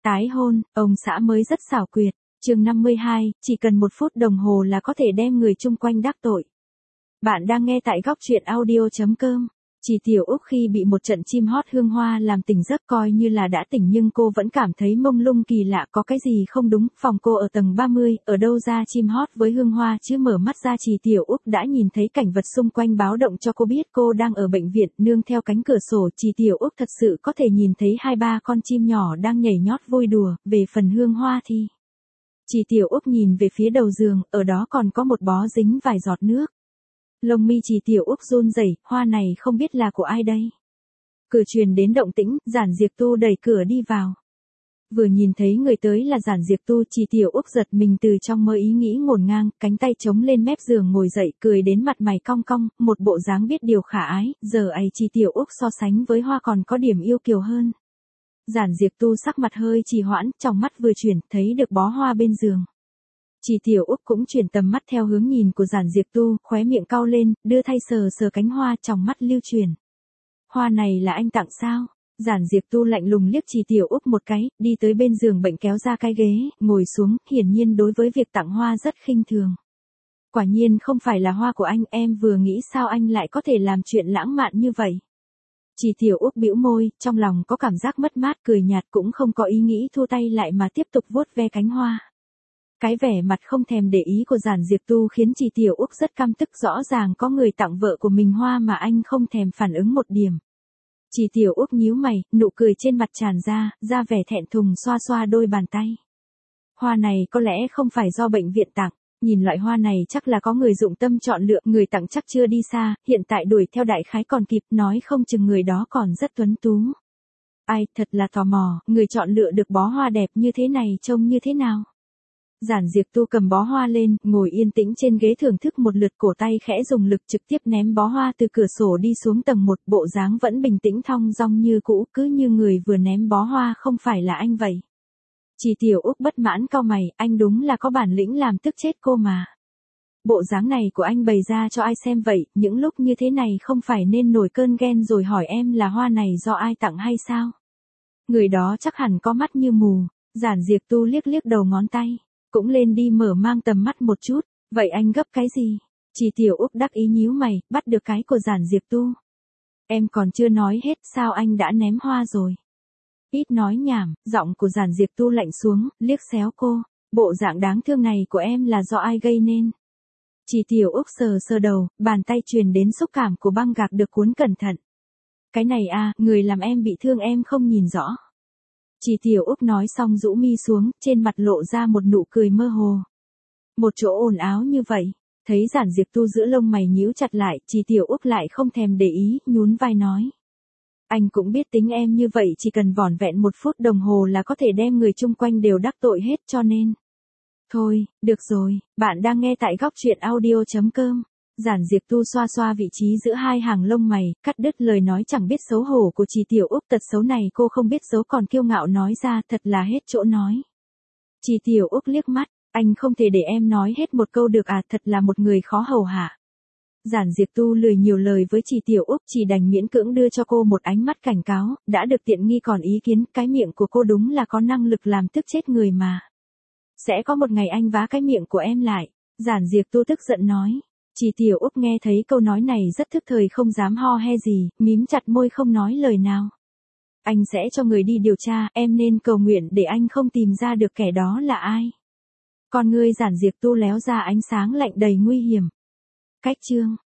Tái hôn, ông xã mới rất xảo quyệt. Chương 52, chỉ cần 1 phút đồng hồ là có thể đem người chung quanh đắc tội. Bạn đang nghe tại góc truyện audio.com. Chị Tiểu Úc khi bị một trận chim hót hương hoa làm tỉnh giấc coi như là đã tỉnh nhưng cô vẫn cảm thấy mông lung kỳ lạ, có cái gì không đúng. Phòng cô ở tầng 30, ở đâu ra chim hót với hương hoa chứ? Mở mắt ra chị Tiểu Úc đã nhìn thấy cảnh vật xung quanh báo động cho cô biết cô đang ở bệnh viện. Nương theo cánh cửa sổ, chị Tiểu Úc thật sự có thể nhìn thấy 2-3 con chim nhỏ đang nhảy nhót vui đùa. Về phần hương hoa thì chị Tiểu Úc nhìn về phía đầu giường, ở đó còn có một bó dính vài giọt nước. Lông mi chị Tiểu Úc run rẩy, hoa này không biết là của ai đây? Cửa truyền đến động tĩnh, Giản Diệp Tu đẩy cửa đi vào. Vừa nhìn thấy người tới là Giản Diệp Tu, chị Tiểu Úc giật mình từ trong mơ ý nghĩ ngổn ngang, cánh tay chống lên mép giường ngồi dậy, cười đến mặt mày cong cong, một bộ dáng biết điều khả ái. Giờ ấy chị Tiểu Úc so sánh với hoa còn có điểm yêu kiều hơn. Giản Diệp Tu sắc mặt hơi trì hoãn, trong mắt vừa chuyển, thấy được bó hoa bên giường. Chị Tiểu Úc cũng chuyển tầm mắt theo hướng nhìn của Giản Diệp Tu, khóe miệng cau lên, đưa tay sờ sờ cánh hoa, trong mắt lưu chuyển. Hoa này là anh tặng sao? Giản Diệp Tu lạnh lùng liếc chị Tiểu Úc một cái, đi tới bên giường bệnh kéo ra cái ghế, ngồi xuống, hiển nhiên đối với việc tặng hoa rất khinh thường. Quả nhiên không phải là hoa của anh, em vừa nghĩ sao anh lại có thể làm chuyện lãng mạn như vậy. Chị Tiểu Úc bĩu môi, trong lòng có cảm giác mất mát, cười nhạt, cũng không có ý nghĩ thua tay lại mà tiếp tục vuốt ve cánh hoa. Cái vẻ mặt không thèm để ý của Giản Diệp Tu khiến chị Tiểu Úc rất căm tức, rõ ràng có người tặng vợ của mình hoa mà anh không thèm phản ứng một điểm. Chị Tiểu Úc nhíu mày, nụ cười trên mặt tràn ra vẻ thẹn thùng, xoa xoa đôi bàn tay. Hoa này có lẽ không phải do bệnh viện tặng, nhìn loại hoa này chắc là có người dụng tâm chọn lựa, người tặng chắc chưa đi xa, hiện tại đuổi theo đại khái còn kịp, nói không chừng người đó còn rất tuấn tú. Ai, thật là tò mò, người chọn lựa được bó hoa đẹp như thế này trông như thế nào? Giản Diệp Tu cầm bó hoa lên, ngồi yên tĩnh trên ghế thưởng thức một lượt, cổ tay khẽ dùng lực trực tiếp ném bó hoa từ cửa sổ đi xuống tầng 1, bộ dáng vẫn bình tĩnh thong dong như cũ, cứ như người vừa ném bó hoa không phải là anh vậy. Chị Tiểu Úc bất mãn cau mày, anh đúng là có bản lĩnh làm tức chết cô mà. Bộ dáng này của anh bày ra cho ai xem vậy, những lúc như thế này không phải nên nổi cơn ghen rồi hỏi em là hoa này do ai tặng hay sao? Người đó chắc hẳn có mắt như mù. Giản Diệp Tu liếc liếc đầu ngón tay. Cũng lên đi mở mang tầm mắt một chút, vậy anh gấp cái gì? Chị Tiểu Úc đắc ý nhíu mày, bắt được cái của Giản Diệp Tu. Em còn chưa nói hết sao anh đã ném hoa rồi? Ít nói nhảm, giọng của Giản Diệp Tu lạnh xuống, liếc xéo cô, bộ dạng đáng thương này của em là do ai gây nên? Chị Tiểu Úc sờ sờ đầu, bàn tay truyền đến xúc cảm của băng gạc được cuốn cẩn thận. Cái này à, người làm em bị thương em không nhìn rõ. Chị Tiểu Úc nói xong rũ mi xuống, trên mặt lộ ra một nụ cười mơ hồ. Một chỗ ồn ào như vậy, thấy Giản Diệp Tu giữa lông mày nhíu chặt lại, chị Tiểu Úc lại không thèm để ý, nhún vai nói. Anh cũng biết tính em như vậy, chỉ cần vỏn vẹn 1 phút đồng hồ là có thể đem người chung quanh đều đắc tội hết, cho nên. Thôi, được rồi, bạn đang nghe tại góc truyện audio.com. Giản Diệp Tu xoa xoa vị trí giữa hai hàng lông mày, cắt đứt lời nói chẳng biết xấu hổ của chị Tiểu Úc, tật xấu này cô không biết giấu còn kiêu ngạo nói ra, thật là hết chỗ nói. Chị Tiểu Úc liếc mắt, anh không thể để em nói hết một câu được à, thật là một người khó hầu hạ. Giản Diệp Tu lười nhiều lời với chị Tiểu Úc, chỉ đành miễn cưỡng đưa cho cô một ánh mắt cảnh cáo, đã được tiện nghi còn ý kiến, cái miệng của cô đúng là có năng lực làm tức chết người mà. Sẽ có một ngày anh vá cái miệng của em lại, Giản Diệp Tu tức giận nói. Chị Tiểu Úc nghe thấy câu nói này rất thức thời, không dám ho he gì, mím chặt môi không nói lời nào. Anh sẽ cho người đi điều tra, em nên cầu nguyện để anh không tìm ra được kẻ đó là ai. Con ngươi Giản Diệp Tu léo ra ánh sáng lạnh đầy nguy hiểm. Cách chương